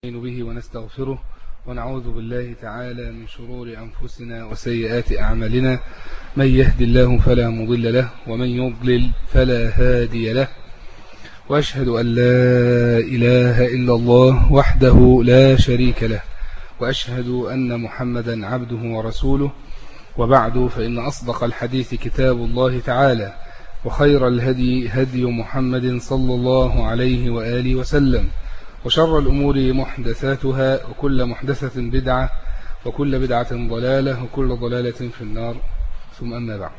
به ونستغفره ونعوذ بالله تعالى من شرور أنفسنا وسيئات أعمالنا. من يهد الله فلا مضل له ومن يضلل فلا هادي له، وأشهد أن لا إله إلا الله وحده لا شريك له، وأشهد أن محمدا عبده ورسوله. وبعد، فإن أصدق الحديث كتاب الله تعالى، وخير الهدي هدي محمد صلى الله عليه وآله وسلم، وشر الأمور محدثاتها، وكل محدثة بدعة، وكل بدعة ضلالة، وكل ضلالة في النار. ثم أما بعد،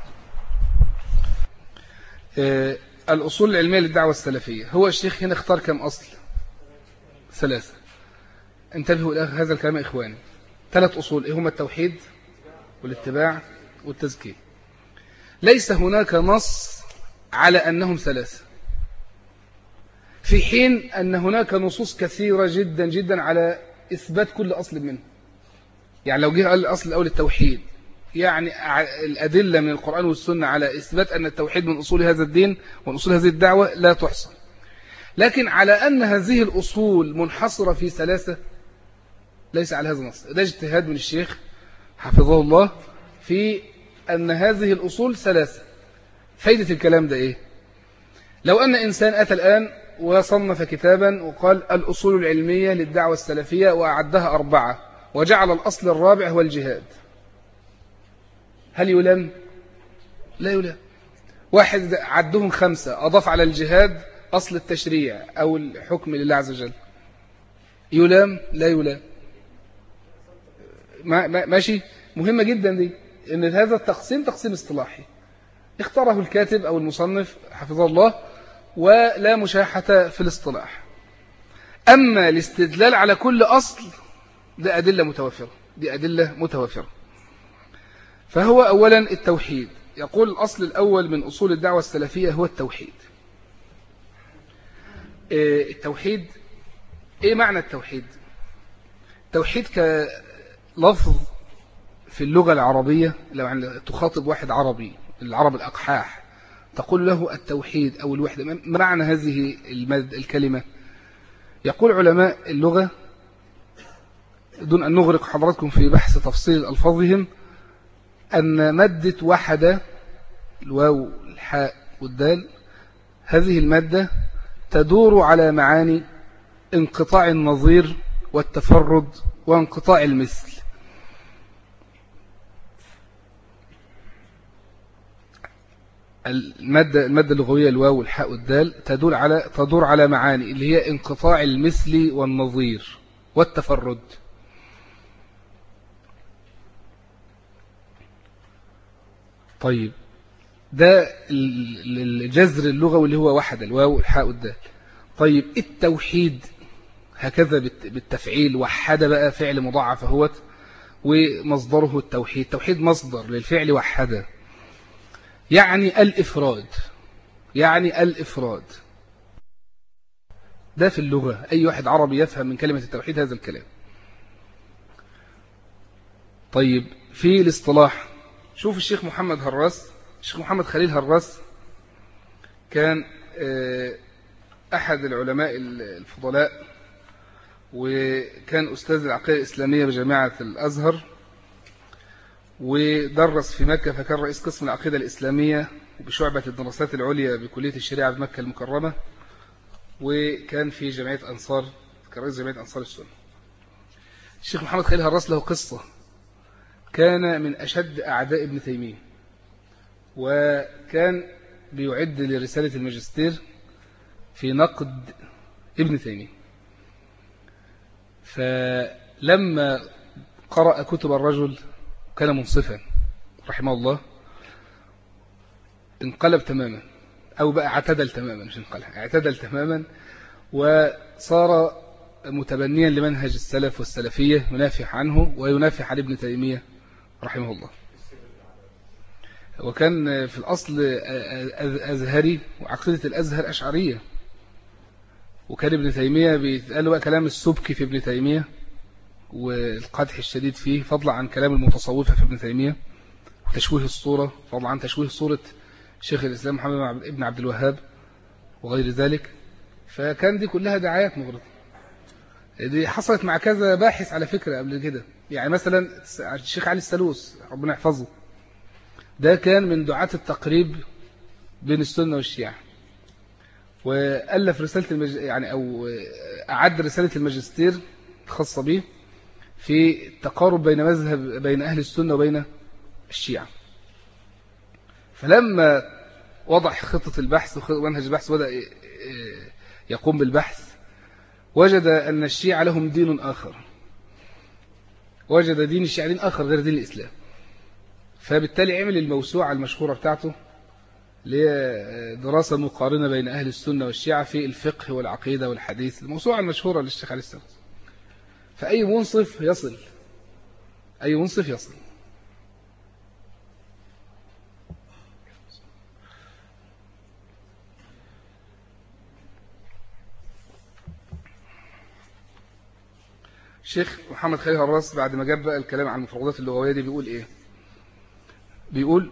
الأصول العلمية للدعوة السلفية. هو الشيخ هنا اختار كم أصل؟ 3. انتبهوا إلى هذا الكلام يا إخواني. 3 أصول، هما التوحيد والاتباع والتزكية. ليس هناك نص على أنهم 3، في حين أن هناك نصوص كثيرة جدا جدا على إثبات كل أصل منه. يعني لو جه قال الأصل الأول التوحيد، يعني الأدلة من القرآن والسنة على إثبات أن التوحيد من أصول هذا الدين ومن أصول هذه الدعوة لا تحصى. لكن على أن هذه الأصول منحصرة في 3 ليس على هذا النص. ده اجتهاد من الشيخ حفظه الله في أن هذه الأصول 3. فايدة الكلام ده إيه؟ لو أن إنسان أتى الآن وصنف كتابا وقال الأصول العلمية للدعوة السلفية وأعدها 4 وجعل الأصل الرابع هو الجهاد، هل يلام؟ لا يلام. واحد عدهم 5 أضاف على الجهاد أصل التشريع أو الحكم لله عز وجل، يلام؟ لا يلام. ماشي. مهمة جدا دي، إن هذا التقسيم تقسيم اصطلاحي اختاره الكاتب أو المصنف حفظه الله، ولا مشاحة في الاصطلاح. أما الاستدلال على كل أصل ده أدلة متوافرة، دي أدلة متوافرة. فهو أولا التوحيد. يقول الأصل الأول من أصول الدعوة السلفية هو التوحيد. التوحيد، إيه معنى التوحيد؟ التوحيد كلفظ في اللغة العربية، لو تخاطب واحد عربي، العرب الأقحاح، تقول له التوحيد أو الوحدة، ما معنى هذه الكلمة؟ يقول علماء اللغة دون أن نغرق حضراتكم في بحث تفصيل ألفاظهم، أن مادة وحدة، الواو الحاء والدال، هذه المادة تدور على معاني انقطاع النظير والتفرد وانقطاع المثل. المادة اللغوية الواو والحاء والدال تدور على معاني اللي هي انقطاع المثل والنظير والتفرد. طيب، ده الجذر اللغوي اللي هو وحدة، الواو والحاء والدال. طيب التوحيد هكذا بالتفعيل، وحد بقى فعل مضاعف اهوت، ومصدره التوحيد. توحيد مصدر للفعل وحده، يعني الإفراد، يعني الإفراد. ده في اللغة أي واحد عربي يفهم من كلمة التوحيد هذا الكلام. طيب في الاصطلاح، شوف الشيخ محمد هراس، الشيخ محمد خليل هراس كان أحد العلماء الفضلاء، وكان أستاذ العقيدة الإسلامية بجامعة الأزهر، ودرس في مكة، فكان رئيس قسم العقيدة الإسلامية بشعبة الدراسات العليا بكلية الشريعة بمكة المكرمة، وكان في جمعية أنصار، كان رئيس جمعية أنصار السنة. الشيخ محمد خليل هراس له قصة، كان من أشد أعداء ابن تيمية، وكان بيعد لرسالة الماجستير في نقد ابن تيمية. فلما قرأ كتب الرجل كان منصفا رحمه الله، انقلب تماما، أو بقى اعتدل تماما، مش انقلب، اعتدل تماما، وصار متبنيا لمنهج السلف والسلفية، ينافح عنه وينافح عن ابن تيمية رحمه الله. وكان في الأصل أزهري، وعقيدة الأزهر أشعرية، وكان ابن تيمية بيتقال بقى كلام السبكي في ابن تيمية والقدح الشديد فيه، فضلا عن كلام المتصوفة في ابن تيمية، وتشويه الصورة، فضلا عن تشويه صورة شيخ الإسلام محمد ابن عبد الوهاب وغير ذلك. فكان دي كلها دعايات مغرضة. دي حصلت مع كذا باحث على فكرة قبل كده. يعني مثلا الشيخ علي السلوس ربنا يحفظه، ده كان من دعاة التقريب بين السنة والشيعة، وألف رسالة يعني أو أعد رسالة الماجستير الخاصة به في التقارب بين أهل السنة وبين الشيعة. فلما وضع خطة البحث ومنهج البحث وبدأ يقوم بالبحث، وجد أن الشيعة لهم دين آخر، وجد دين الشيعة دين آخر غير دين الإسلام. فبالتالي عمل الموسوعة المشهورة بتاعته لدراسة مقارنة بين أهل السنة والشيعة في الفقه والعقيدة والحديث، الموسوعة المشهورة للشيخ علي السلام. فأي منصف يصل، أي منصف يصل. الشيخ محمد خليل هراس بعد ما جاب بقى الكلام عن المفردات اللغوية دي بيقول إيه؟ بيقول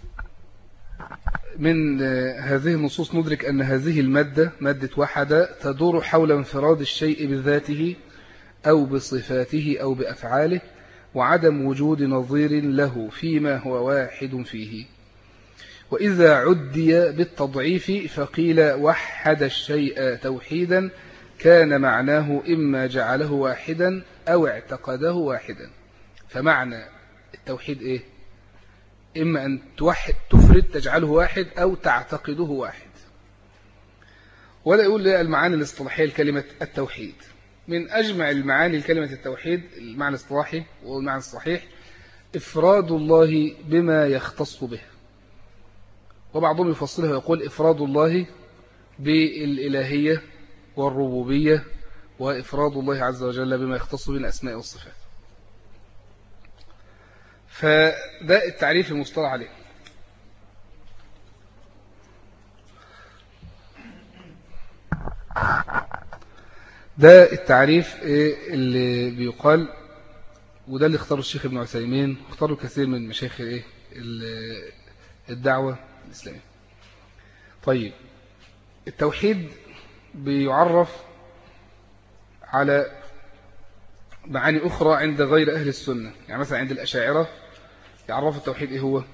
من هذه النصوص ندرك أن هذه المادة مادة وحدة تدور حول انفراد الشيء بذاته أو بصفاته أو بأفعاله، وعدم وجود نظير له فيما هو واحد فيه. وإذا عدي بالتضعيف فقيل وحد الشيء توحيدا كان معناه إما جعله واحدا أو اعتقده واحدا. فمعنى التوحيد إيه؟ إما أن تفرد تجعله واحد أو تعتقده واحد. ولا يقول المعاني الاصطلاحية لكلمة التوحيد. من أجمع المعاني لكلمة التوحيد المعنى الاصطلاحي والمعنى الصحيح إفراد الله بما يختص به، وبعضهم يفصله ويقول إفراد الله بالإلهية والربوبية، وإفراد الله عز وجل بما يختص به الأسماء والصفات. فده التعريف المصطلح عليه. ده التعريف اللي بيقال، وده اللي اختاره الشيخ ابن عثيمين واختاره كثير من مشايخ الدعوة الإسلامية. طيب التوحيد بيعرف على معاني أخرى عند غير أهل السنة. يعني مثلا عند الأشاعرة يعرف التوحيد إيه هو؟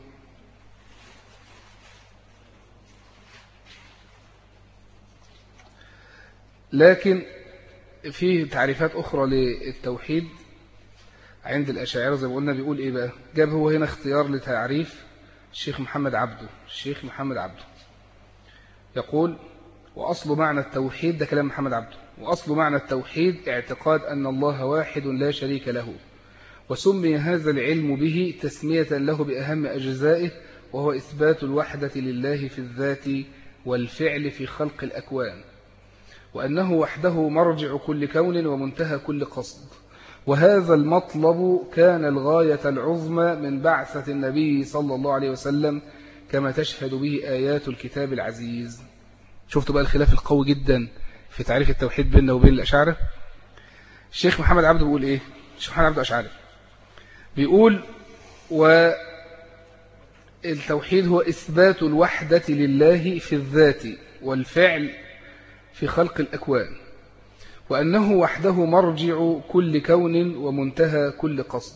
لكن فيه تعريفات أخرى للتوحيد عند الأشاعرة زي ما قلنا. بيقول إيه بقى؟ جاب هو هنا اختيار لتعريف الشيخ محمد عبده. الشيخ محمد عبده يقول: وأصل معنى التوحيد، ده كلام محمد عبده، وأصل معنى التوحيد اعتقاد أن الله واحد لا شريك له، وسمي هذا العلم به تسمية له بأهم أجزائه، وهو إثبات الوحدة لله في الذات والفعل في خلق الأكوان، وأنه وحده مرجع كل كون ومنتهى كل قصد. وهذا المطلب كان الغاية العظمى من بعثة النبي صلى الله عليه وسلم، كما تشهد به آيات الكتاب العزيز. شفتوا بقى الخلاف القوي جدا في تعريف التوحيد بيننا وبين الأشاعرة. الشيخ محمد عبده بيقول إيه؟ الشيخ محمد عبده أشعري بيقول: والتوحيد هو إثبات الوحدة لله في الذات والفعل في خلق الأكوان، وأنه وحده مرجع كل كون ومنتهى كل قصد.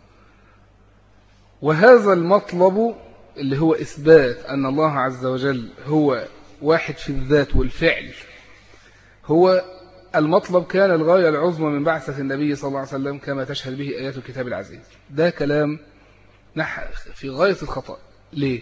وهذا المطلب اللي هو إثبات أن الله عز وجل هو واحد في الذات والفعل، هو المطلب كان الغاية العظمى من بعثة النبي صلى الله عليه وسلم، كما تشهد به آيات الكتاب العزيز. ده كلام في غاية الخطأ. ليه؟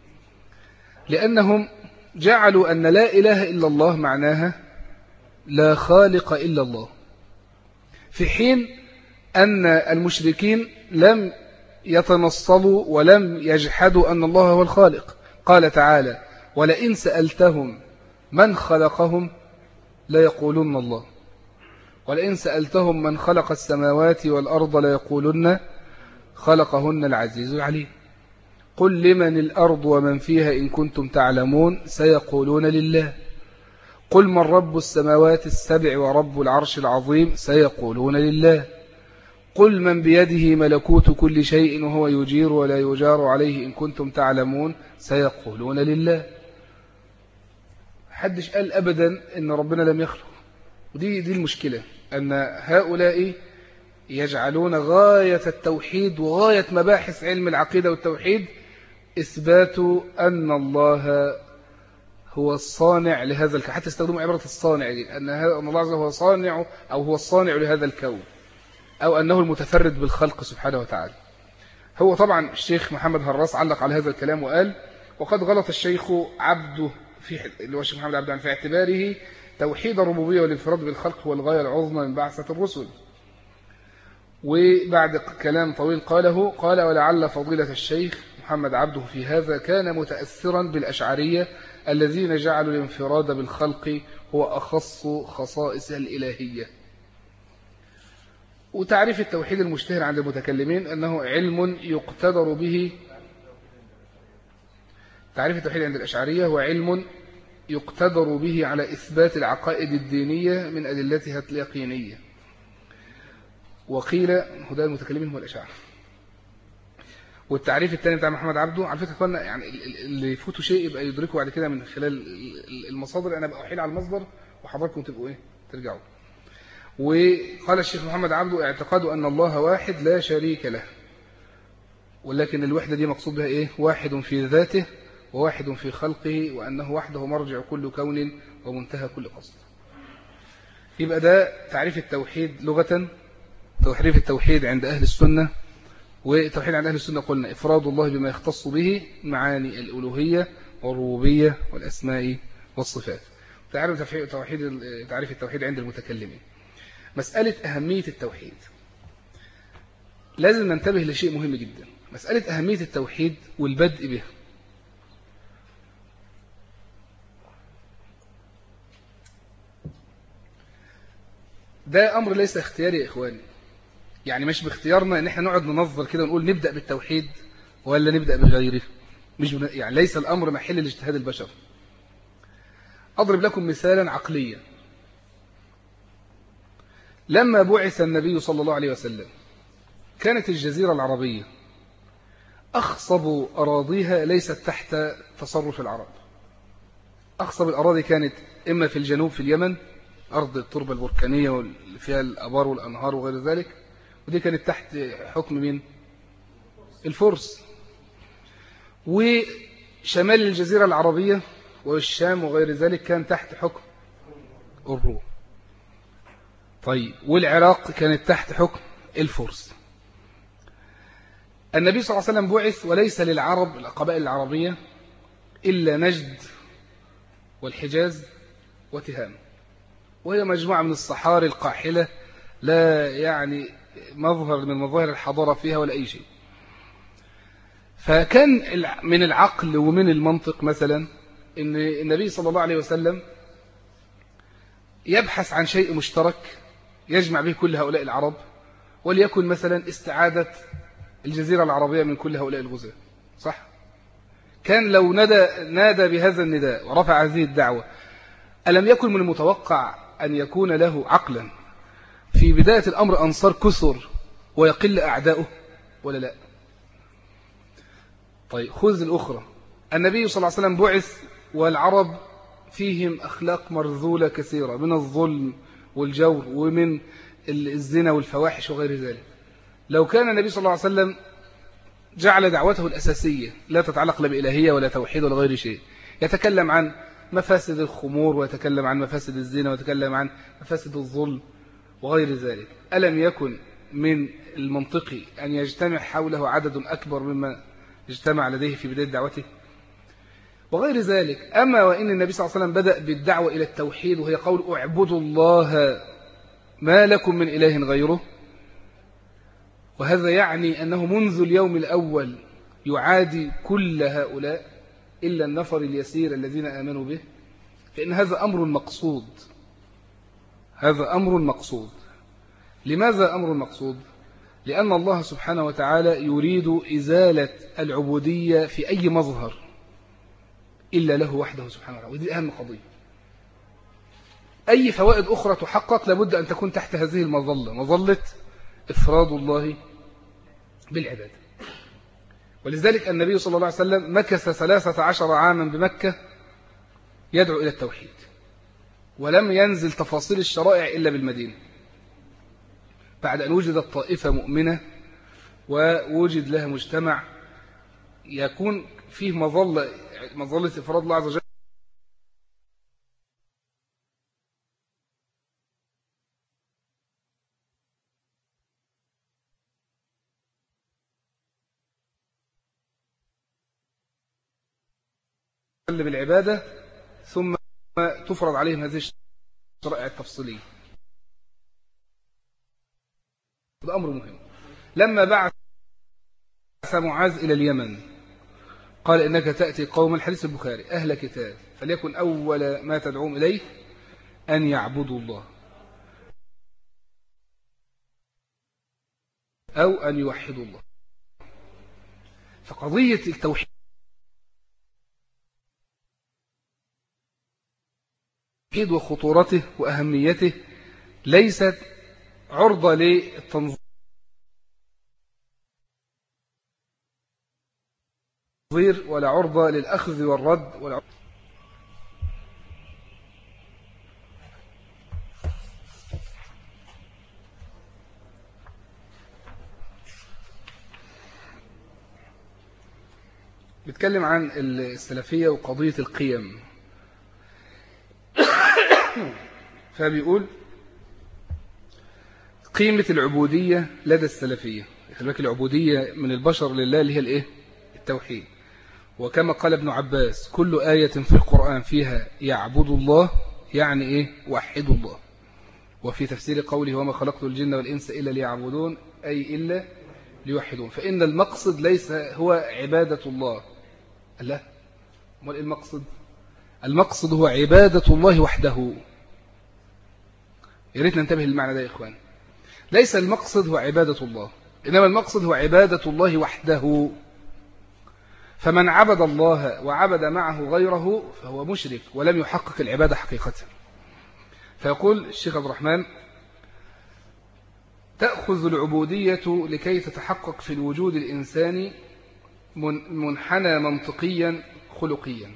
لأنهم جعلوا أن لا إله إلا الله معناها لا خالق إلا الله، في حين أن المشركين لم يتنصلوا ولم يجحدوا أن الله هو الخالق. قال تعالى: ولئن سألتهم من خلقهم ليقولن الله، ولئن سألتهم من خلق السماوات والأرض ليقولن خلقهن العزيز العليم. قل لمن الأرض ومن فيها إن كنتم تعلمون سيقولون لله. قل من رب السماوات السبع ورب العرش العظيم سيقولون لله. قل من بيده ملكوت كل شيء وهو يجير ولا يجار عليه إن كنتم تعلمون سيقولون لله. حدش قال أبدا إن ربنا لم يخلق، ودي المشكلة. أن هؤلاء يجعلون غاية التوحيد وغاية مباحث علم العقيدة والتوحيد إثبات أن الله هو الصانع لهذا الكون، حتى استخدموا عبارة الصانع دي، أن الله عز وجل هو صانع أو هو الصانع لهذا الكون، أو أنه المتفرد بالخلق سبحانه وتعالى. هو طبعا الشيخ محمد هراس علق على هذا الكلام وقال: وقد غلط الشيخ عبده اللي هو الشيخ محمد عبده في اعتباره توحيد الربوبية والانفراد بالخلق هو الغاية العظمى من بعثة الرسل. وبعد كلام طويل قال: ولعل فضيلة الشيخ محمد عبده في هذا كان متأثرا بالأشعرية الذين جعلوا الانفراد بالخلق هو أخص خصائص الإلهية. وتعريف التوحيد المشتهر عند المتكلمين أنه علم يقتدر به. تعريف التوحيد عند الأشعرية هو علم يقتدر به على إثبات العقائد الدينية من أدلتها اليقينية. وقيل هدى المتكلمين هم الأشاعرة. والتعريف الثاني بتاع محمد عبده، على فكرة قلنا يعني اللي يفوتوا شيء يبقى يدركوا بعد كده من خلال المصادر، أنا بقى أحيل على المصدر وحضراتكم تبقوا ترجعوا. وقال الشيخ محمد عبده: اعتقاد أن الله واحد لا شريك له، ولكن الوحدة دي مقصود بها واحد في ذاته وواحد في خلقه، وأنه وحده مرجع كل كون ومنتهى كل قصد. يبقى ده تعريف التوحيد لغة. تعريف التوحيد عند أهل السنة. والتوحيد عند أهل السنة قلنا إفراد الله بما يختص به معاني الألوهية والربوبية والأسماء والصفات. تعريف التوحيد عند المتكلمين. مسألة أهمية التوحيد، لازم ننتبه لشيء مهم جدا. مسألة أهمية التوحيد والبدء به. ده أمر ليس اختياري يا إخواني، يعني مش باختيارنا ان احنا نقعد ننظر كده ونقول نبدأ بالتوحيد ولا نبدأ بغيره، يعني ليس الأمر محل لاجتهاد البشر. أضرب لكم مثالا عقليا. لما بعث النبي صلى الله عليه وسلم كانت الجزيرة العربية أخصب أراضيها ليست تحت تصرف العرب. أخصب الأراضي كانت إما في الجنوب في اليمن، أرض التربة البركانية واللي فيها الأبار والأنهار وغير ذلك، ودي كانت تحت حكم مين؟ الفرس. وشمال الجزيرة العربية والشام وغير ذلك كان تحت حكم الروم. طيب، والعراق كانت تحت حكم الفرس. النبي صلى الله عليه وسلم بعث وليس للعرب القبائل العربية إلا نجد والحجاز وتهام، وهي مجموعة من الصحاري القاحلة لا يعني مظهر من مظاهر الحضارة فيها ولا أي شيء. فكان من العقل ومن المنطق مثلا أن النبي صلى الله عليه وسلم يبحث عن شيء مشترك يجمع به كل هؤلاء العرب، وليكن مثلا استعادة الجزيرة العربية من كل هؤلاء الغزاة. صح؟ كان لو نادى بهذا النداء ورفع هذه الدعوة، ألم يكن من المتوقع أن يكون له عقلا في بداية الأمر أنصار كثر ويقل أعداؤه ولا لا؟ طيب، خذ الأخرى. النبي صلى الله عليه وسلم بعث والعرب فيهم أخلاق مرذولة كثيرة من الظلم والجور ومن الزنا والفواحش وغير ذلك. لو كان النبي صلى الله عليه وسلم جعل دعوته الأساسية لا تتعلق لا بإلهية ولا توحيد ولا غير شيء، يتكلم عن مفاسد الخمور ويتكلم عن مفاسد الزنا ويتكلم عن مفاسد الظلم وغير ذلك، ألم يكن من المنطقي أن يجتمع حوله عدد أكبر مما اجتمع لديه في بداية دعوته وغير ذلك؟ أما وإن النبي صلى الله عليه وسلم بدأ بالدعوة إلى التوحيد، وهي قول اعبدوا الله ما لكم من إله غيره، وهذا يعني أنه منذ اليوم الأول يعادي كل هؤلاء إلا النفر اليسير الذين آمنوا به، فإن هذا أمر مقصود. هذا أمر مقصود. لماذا أمر مقصود؟ لأن الله سبحانه وتعالى يريد إزالة العبودية في أي مظهر إلا له وحده سبحانه وتعالى، ودي أهم قضية. أي فوائد أخرى تحقق لابد أن تكون تحت هذه المظلة، مظلة إفراد الله بالعبادة. ولذلك النبي صلى الله عليه وسلم مكث 13 عاما بمكة يدعو إلى التوحيد، ولم ينزل تفاصيل الشرائع إلا بالمدينة. بعد أن وجدت طائفة مؤمنة ووجد لها مجتمع يكون فيه مظلة إفراد الله عز وجل بالعبادة، ثم تفرض عليهم هذه الشرائع التفصيلية. هذا أمر مهم. لما بعث معاذ إلى اليمن قال إنك تأتي قوما، الحديث البخاري، أهل كتاب، فليكن أول ما تدعوهم إليه أن يعبدوا الله أو أن يوحدوا الله. فقضية التوحيد وخطورته وأهميته ليست عرضة للتنظير ولا عرضة للأخذ والرد ولا بيتكلم عن السلفية وقضية القيم. فبيقول قيمة العبودية لدى السلفية. خلي العبودية من البشر لله اللي هي الايه؟ التوحيد. وكما قال ابن عباس كل آية في القرآن فيها يعبد الله يعني ايه؟ وحدوا الله. وفي تفسير قوله وما خلقت الجن والإنس إلا ليعبدون أي إلا ليوحدون. فإن المقصد ليس هو عبادة الله، لا، ما المقصد؟ المقصد هو عبادة الله وحده. يا ريت ننتبه للمعنى ده يا إخوان. ليس المقصد هو عبادة الله، إنما المقصد هو عبادة الله وحده. فمن عبد الله وعبد معه غيره فهو مشرك ولم يحقق العبادة حقيقة. فيقول الشيخ عبد الرحمن تأخذ العبودية لكي تتحقق في الوجود الإنساني منحنى منطقيا خلقيا.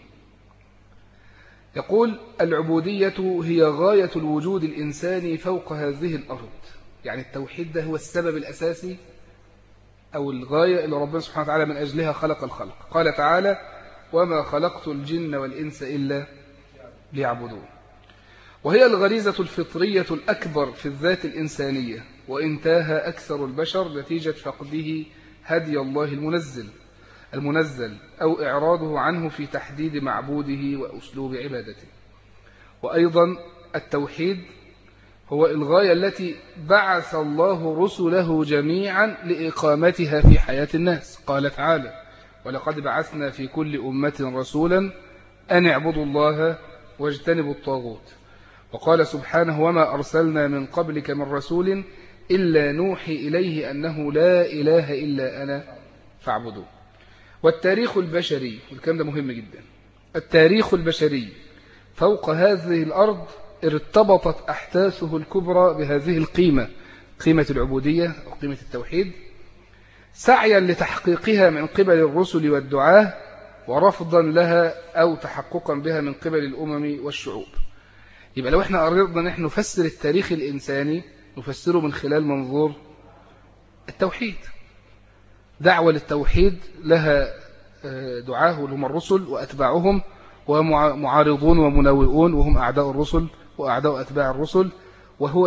يقول العبودية هي غاية الوجود الإنساني فوق هذه الأرض. يعني التوحيد ده هو السبب الأساسي أو الغاية اللي ربنا سبحانه وتعالى من أجلها خلق الخلق. قال تعالى وما خلقت الجن والإنس إلا ليعبدون. وهي الغريزة الفطرية الأكبر في الذات الإنسانية، وإن تاه أكثر البشر نتيجة فقده هدي الله المنزل أو إعراضه عنه في تحديد معبوده وأسلوب عبادته. وأيضا التوحيد هو الغاية التي بعث الله رسله جميعا لإقامتها في حياة الناس. قال تعالى ولقد بعثنا في كل أمة رسولا أن اعبدوا الله واجتنبوا الطاغوت. وقال سبحانه وما أرسلنا من قبلك من رسول إلا نوحي إليه أنه لا إله إلا أنا فاعبدوا. والتاريخ البشري، والكلام ده مهم جدا، التاريخ البشري فوق هذه الأرض ارتبطت أحداثه الكبرى بهذه القيمة، قيمة العبودية أو قيمة التوحيد، سعيا لتحقيقها من قبل الرسل والدعاة ورفضا لها أو تحققا بها من قبل الأمم والشعوب. يبقى لو احنا أردنا نحن نفسر التاريخ الإنساني نفسره من خلال منظور التوحيد. دعوة للتوحيد لها دعاه هم الرسل وأتباعهم ومعارضون ومناوئون وهم أعداء الرسل وأعداء أتباع الرسل، وهو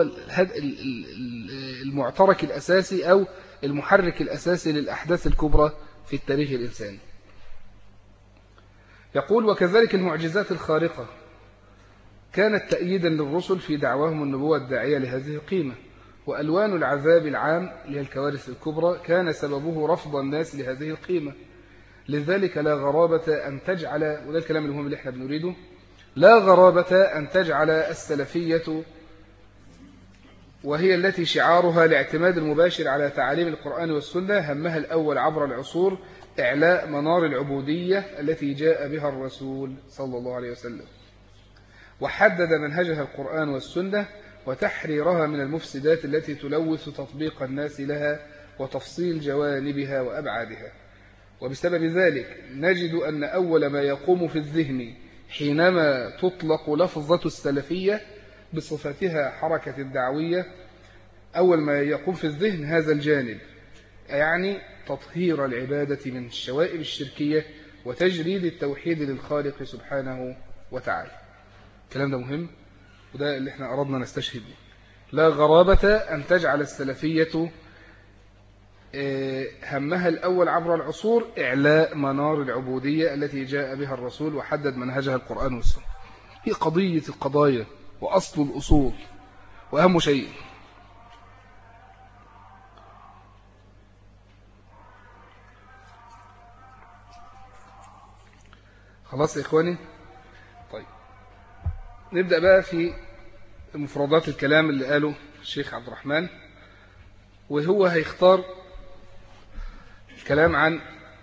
المعترك الأساسي أو المحرك الأساسي للأحداث الكبرى في التاريخ الإنساني. يقول وكذلك المعجزات الخارقة كانت تأييدا للرسل في دعواهم النبوة الداعية لهذه القيمة. وألوان العذاب العام اللي هي الكوارث الكبرى كان سببه رفض الناس لهذه القيمة. لذلك لا غرابة أن تجعل، وده الكلام المهم اللي احنا بنريده، لا غرابة أن تجعل السلفية وهي التي شعارها الاعتماد المباشر على تعاليم القرآن والسنة همها الأول عبر العصور إعلاء منار العبودية التي جاء بها الرسول صلى الله عليه وسلم، وحدد منهجها القرآن والسنة وتحريرها من المفسدات التي تلوث تطبيق الناس لها وتفصيل جوانبها وأبعادها. وبسبب ذلك نجد أن أول ما يقوم في الذهن حينما تطلق لفظة السلفية بصفتها حركة الدعوية أول ما يقوم في الذهن هذا الجانب، يعني تطهير العبادة من الشوائب الشركية وتجريد التوحيد للخالق سبحانه وتعالى. الكلام ده مهم، وده اللي احنا أردنا نستشهد به. لا غرابة أن تجعل السلفية همها الأول عبر العصور إعلاء منار العبودية التي جاء بها الرسول وحدد منهجها القرآن والسنة. هي قضية القضايا وأصل الأصول وأهم شيء. خلاص يا إخواني. طيب نبدأ بقى في مفردات الكلام اللي قاله الشيخ عبد الرحمن، وهو هيختار الكلام عن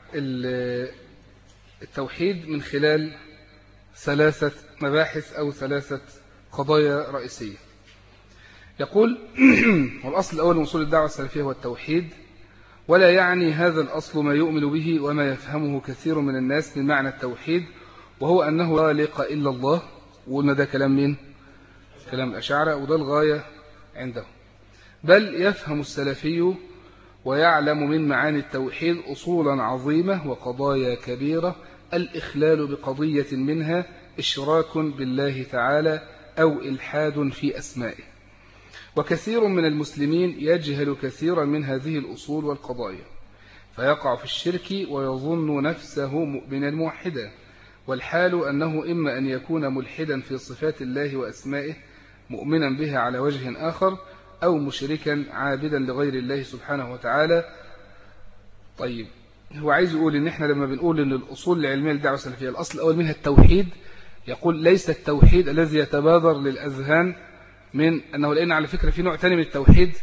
التوحيد من خلال 3 مباحث أو 3 قضايا رئيسية. يقول والأصل الأول من أصول الدعوة السلفية هو التوحيد، ولا يعني هذا الأصل ما يؤمن به وما يفهمه كثير من الناس من معنى التوحيد، وهو أنه لا خالق إلا الله. وقلنا ده كلام مين؟ كلام الأشاعرة، وده الغاية عنده. بل يفهم السلفي ويعلم من معاني التوحيد أصولا عظيمة وقضايا كبيرة، الإخلال بقضية منها إشراك بالله تعالى أو إلحاد في أسمائه. وكثير من المسلمين يجهل كثيرا من هذه الأصول والقضايا، فيقع في الشرك ويظن نفسه مؤمنا موحدا، والحال أنه إما أن يكون ملحدا في صفات الله وأسمائه مؤمنا بها على وجه آخر، أو مشركا عابدا لغير الله سبحانه وتعالى. طيب هو عايز يقول إن إحنا لما بنقول إن الأصول العلمية للدعوة السلفية الأصل الأول منها التوحيد، يقول ليس التوحيد الذي يتبادر للأذهان من أنه، لأن على فكرة في نوع تاني من التوحيد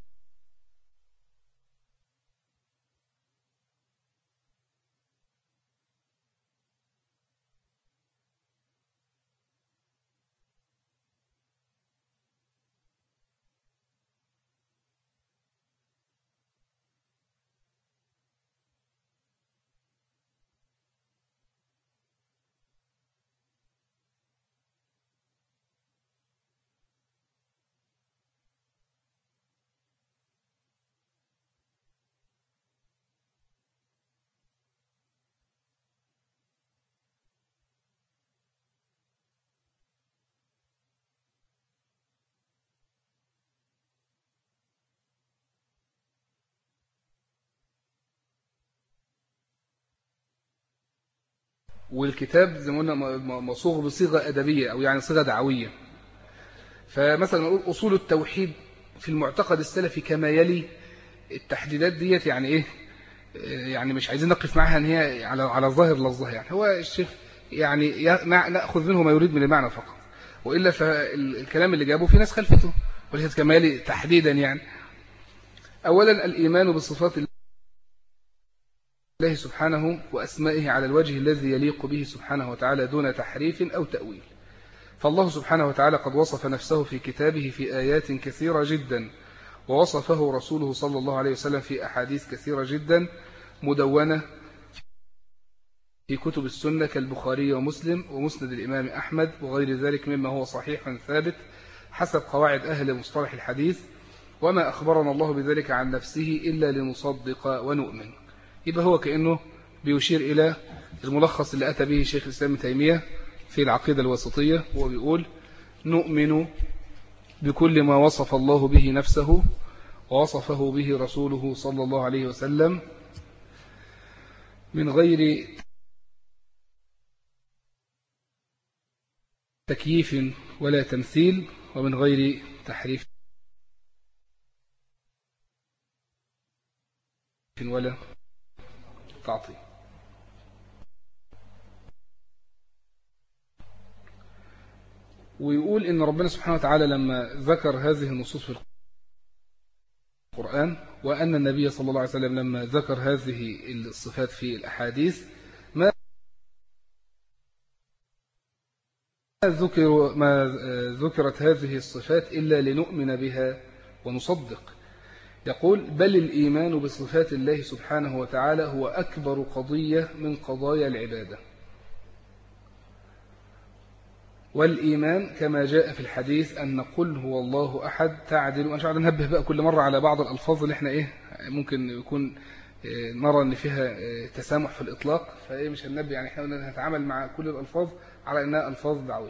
والكتاب زي ما قلنا مصوغ بصيغة أدبية أو يعني صيغة دعوية. فمثلا نقول أصول التوحيد في المعتقد السلفي كما يلي. التحديدات ديت يعني إيه؟ يعني مش عايزين نقف معها ان هي على ظاهر لفظها، يعني هو الشيخ يعني نأخذ منه ما يريد من المعنى فقط، وإلا فالكلام اللي جابه في ناس خلفته، وليس كما يلي تحديدا. يعني أولا الإيمان بصفات الله سبحانه وأسمائه على الوجه الذي يليق به سبحانه وتعالى دون تحريف أو تأويل. فالله سبحانه وتعالى قد وصف نفسه في كتابه في آيات كثيرة جدا، ووصفه رسوله صلى الله عليه وسلم في أحاديث كثيرة جدا مدونة في كتب السنة كالبخاري ومسلم ومسند الإمام أحمد وغير ذلك مما هو صحيح ثابت حسب قواعد أهل مصطلح الحديث. وما أخبرنا الله بذلك عن نفسه إلا لنصدق ونؤمن. يبقى هو كأنه بيشير إلى الملخص اللي أتى به شيخ الإسلام ابن تيمية في العقيدة الوسطية، وهو بيقول نؤمن بكل ما وصف الله به نفسه ووصفه به رسوله صلى الله عليه وسلم من غير تكييف ولا تمثيل ومن غير تحريف ولا تعطيل. ويقول إن ربنا سبحانه وتعالى لما ذكر هذه النصوص في القرآن، وأن النبي صلى الله عليه وسلم لما ذكر هذه الصفات في الأحاديث، ما ذكرت هذه الصفات إلا لنؤمن بها ونصدق. يقول بل الإيمان بصفات الله سبحانه وتعالى هو أكبر قضية من قضايا العبادة. والإيمان كما جاء في الحديث أن قل هو الله أحد تعدل. وأنا مش عايز ننبه بقى كل مرة على بعض الألفاظ اللي احنا ممكن يكون نرى أن فيها تسامح في الإطلاق، مش هننبه، يعني احنا نتعامل مع كل الألفاظ على أنها ألفاظ دعوية.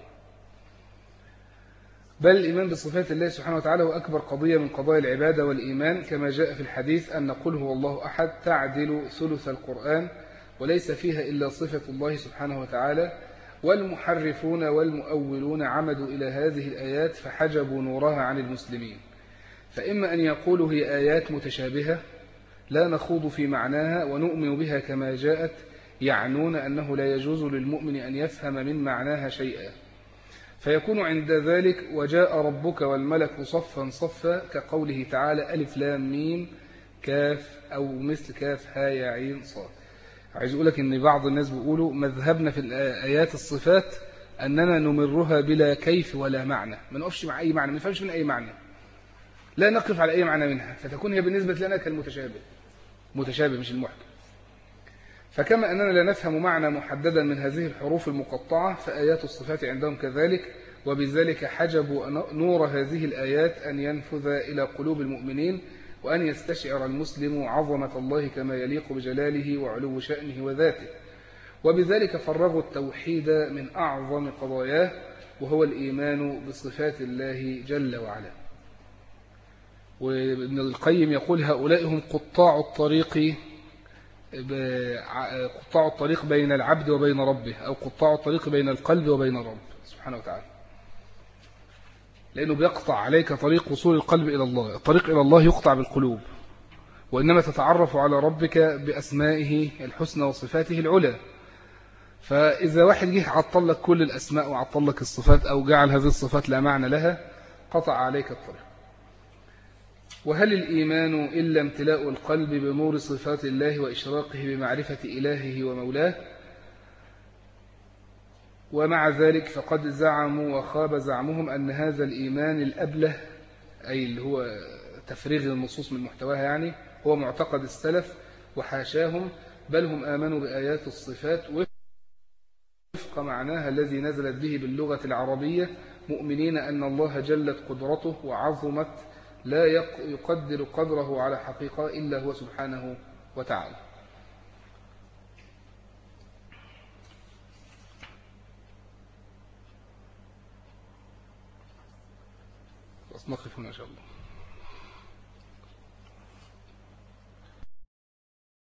بل الإيمان بصفات الله سبحانه وتعالى هو أكبر قضية من قضايا العبادة. والإيمان كما جاء في الحديث أن قل هو الله أحد تعدل ثلث القرآن، وليس فيها إلا صفة الله سبحانه وتعالى. والمحرفون والمؤولون عمدوا إلى هذه الآيات فحجبوا نورها عن المسلمين، فإما أن يقولوا هي آيات متشابهة لا نخوض في معناها ونؤمن بها كما جاءت، يعنون أنه لا يجوز للمؤمن أن يفهم من معناها شيئا، فيكون عند ذلك وجاء ربك والملك صفا صفا كقوله تعالى ألف لام ميم كاف، أو مثل كاف ها يا عين صاد. عايز أقول لك إن بعض الناس بيقولوا مذهبنا في آيات الصفات أننا نمرها بلا كيف ولا معنى، ما نقفش مع أي معنى، ما نفهمش من أي معنى، لا نقف على أي معنى منها، فتكون هي بالنسبة لنا كالمتشابه، متشابه مش المحكم. فكما أننا لا نفهم معنى محددا من هذه الحروف المقطعة، فآيات الصفات عندهم كذلك، وبذلك حجبوا نور هذه الآيات أن ينفذ إلى قلوب المؤمنين، وأن يستشعر المسلم عظمة الله كما يليق بجلاله وعلو شأنه وذاته. وبذلك فرغوا التوحيد من أعظم قضاياه، وهو الإيمان بصفات الله جل وعلا. وابن القيم يقول هؤلاء هم قطاع الطريق بين العبد وبين ربه، أو قطاع الطريق بين القلب وبين الرب سبحانه وتعالى، لأنه بيقطع عليك طريق وصول القلب إلى الله. الطريق إلى الله يقطع بالقلوب، وإنما تتعرف على ربك بأسمائه الحسنى وصفاته العلى. فإذا واحد جه عطل لك كل الأسماء وعطل لك الصفات، أو جعل هذه الصفات لا معنى لها، قطع عليك الطريق. وهل الإيمان إلا امتلاء القلب بنور صفات الله وإشراقه بمعرفة إلهه ومولاه؟ ومع ذلك فقد زعموا وخاب زعمهم أن هذا الإيمان الأبله، أي اللي هو تفريغ النصوص من محتواها، يعني هو معتقد السلف، وحاشاهم، بل هم آمنوا بآيات الصفات وفق معناها الذي نزلت به باللغة العربية، مؤمنين أن الله جلت قدرته وعظمت لا يقدر قدره على حقيقة إلا هو سبحانه وتعالى. نقف هنا إن شاء الله.